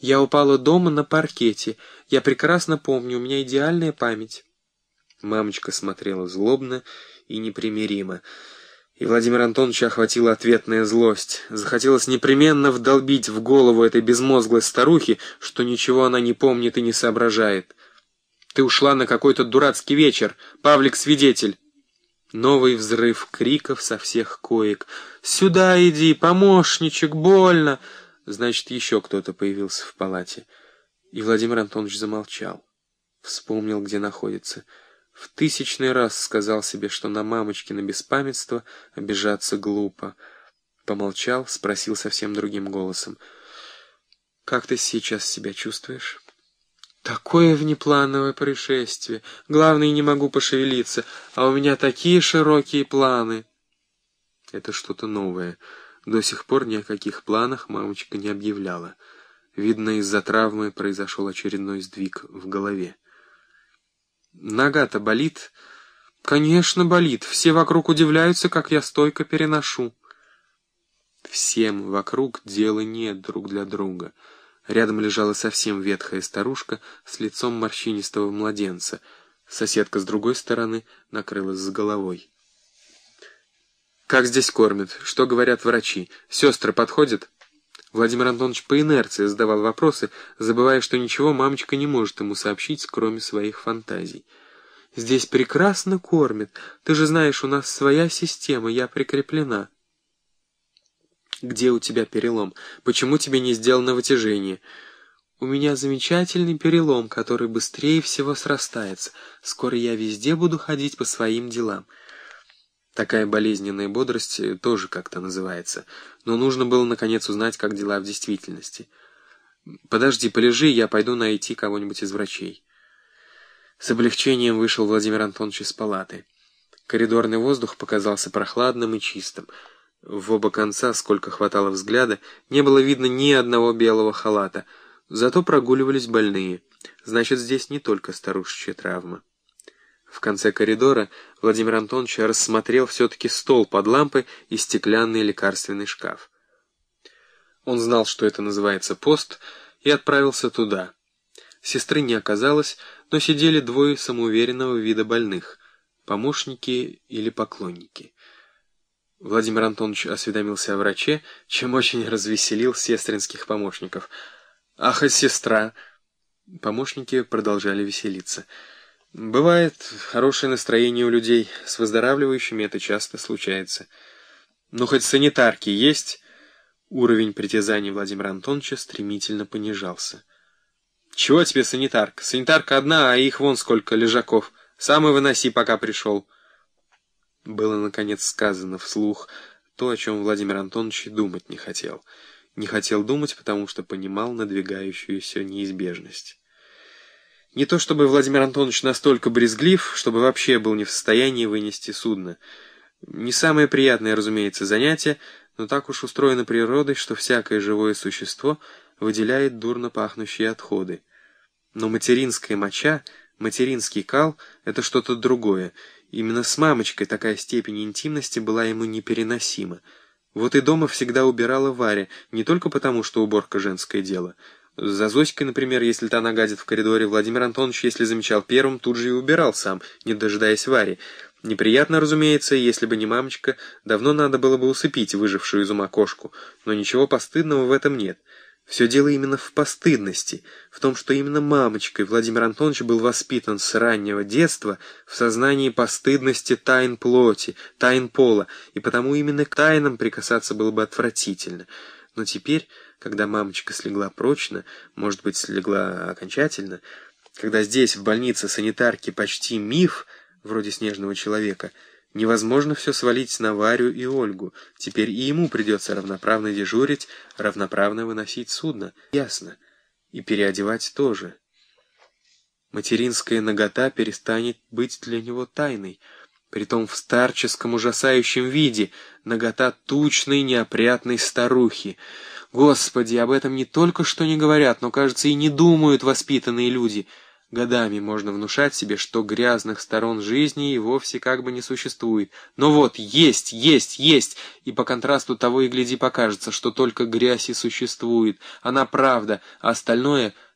Я упала дома на паркете. Я прекрасно помню, у меня идеальная память». Мамочка смотрела злобно и непримиримо. И Владимира Антоновича охватила ответная злость. Захотелось непременно вдолбить в голову этой безмозглой старухи, что ничего она не помнит и не соображает. «Ты ушла на какой-то дурацкий вечер, Павлик свидетель». Новый взрыв криков со всех коек. «Сюда иди, помощничек, больно!» Значит, еще кто-то появился в палате. И Владимир Антонович замолчал. Вспомнил, где находится. В 1000-й раз сказал себе, что на мамочкино беспамятство обижаться глупо. Помолчал, спросил совсем другим голосом: «Как ты сейчас себя чувствуешь?» «Такое внеплановое происшествие. Главное, не могу пошевелиться, а у меня такие широкие планы». Это что-то новое. До сих пор ни о каких планах мамочка не объявляла. Видно, из-за травмы произошел очередной сдвиг в голове. «Нога-то болит?» «Конечно, болит. Все вокруг удивляются, как я стойко переношу». Всем вокруг дела нет друг для друга. Рядом лежала совсем ветхая старушка с лицом морщинистого младенца. Соседка с другой стороны накрылась с головой. «Как здесь кормят? Что говорят врачи? Сестры подходят?» Владимир Антонович по инерции задавал вопросы, забывая, что ничего мамочка не может ему сообщить, кроме своих фантазий. «Здесь прекрасно кормят. Ты же знаешь, у нас своя система, я прикреплена». «Где у тебя перелом? Почему тебе не сделано вытяжение?» «У меня замечательный перелом, который быстрее всего срастается. Скоро я везде буду ходить по своим делам». Такая болезненная бодрость тоже как-то называется. Но нужно было, наконец, узнать, как дела в действительности. «Подожди, полежи, я пойду найти кого-нибудь из врачей». С облегчением вышел Владимир Антонович из палаты. Коридорный воздух показался прохладным и чистым. В оба конца, сколько хватало взгляда, не было видно ни одного белого халата. Зато прогуливались больные. Значит, здесь не только старушечья травма. В конце коридора Владимир Антонович рассмотрел все-таки стол под лампой и стеклянный лекарственный шкаф. Он знал, что это называется пост, и отправился туда. Сестры не оказалось, но сидели двое самоуверенного вида больных — помощники или поклонники. Владимир Антонович осведомился о враче, чем очень развеселил сестринских помощников. «Ах, и сестра!» Помощники продолжали веселиться. «Бывает хорошее настроение у людей, с выздоравливающими это часто случается. Ну, хоть санитарки есть?» Уровень притязаний Владимира Антоновича стремительно понижался. «Чего тебе санитарка? Санитарка одна, а их вон сколько лежаков. Сам и выноси, пока пришел». Было, наконец, сказано вслух то, о чем Владимир Антонович думать не хотел. Не хотел думать, потому что понимал надвигающуюся неизбежность. Не то чтобы Владимир Антонович настолько брезглив, чтобы вообще был не в состоянии вынести судно. Не самое приятное, разумеется, занятие, но так уж устроено природой, что всякое живое существо выделяет дурно пахнущие отходы. Но материнская моча, материнский кал — это что-то другое. Именно с мамочкой такая степень интимности была ему непереносима. Вот и дома всегда убирала Варя, не только потому, что уборка — женское дело. За Зоськой, например, если та нагадит в коридоре, Владимир Антонович, если замечал первым, тут же и убирал сам, не дожидаясь Вари. Неприятно, разумеется, если бы не мамочка, давно надо было бы усыпить выжившую из ума кошку, но ничего постыдного в этом нет. Все дело именно в постыдности, в том, что именно мамочкой Владимир Антонович был воспитан с раннего детства в сознании постыдности тайн плоти, тайн пола, и потому именно к тайнам прикасаться было бы отвратительно. Но теперь, когда мамочка слегла прочно, может быть, слегла окончательно, когда здесь, в больнице, санитарки почти миф, вроде снежного человека, невозможно все свалить на Варю и Ольгу. Теперь и ему придется равноправно дежурить, равноправно выносить судно. Ясно. И переодевать тоже. Материнская нагота перестанет быть для него тайной. Притом в старческом ужасающем виде, нагота тучной неопрятной старухи. Господи, об этом не только что не говорят, но, кажется, и не думают воспитанные люди. Годами можно внушать себе, что грязных сторон жизни и вовсе как бы не существует. Но вот есть, и по контрасту того и гляди покажется, что только грязь и существует. Она правда, а остальное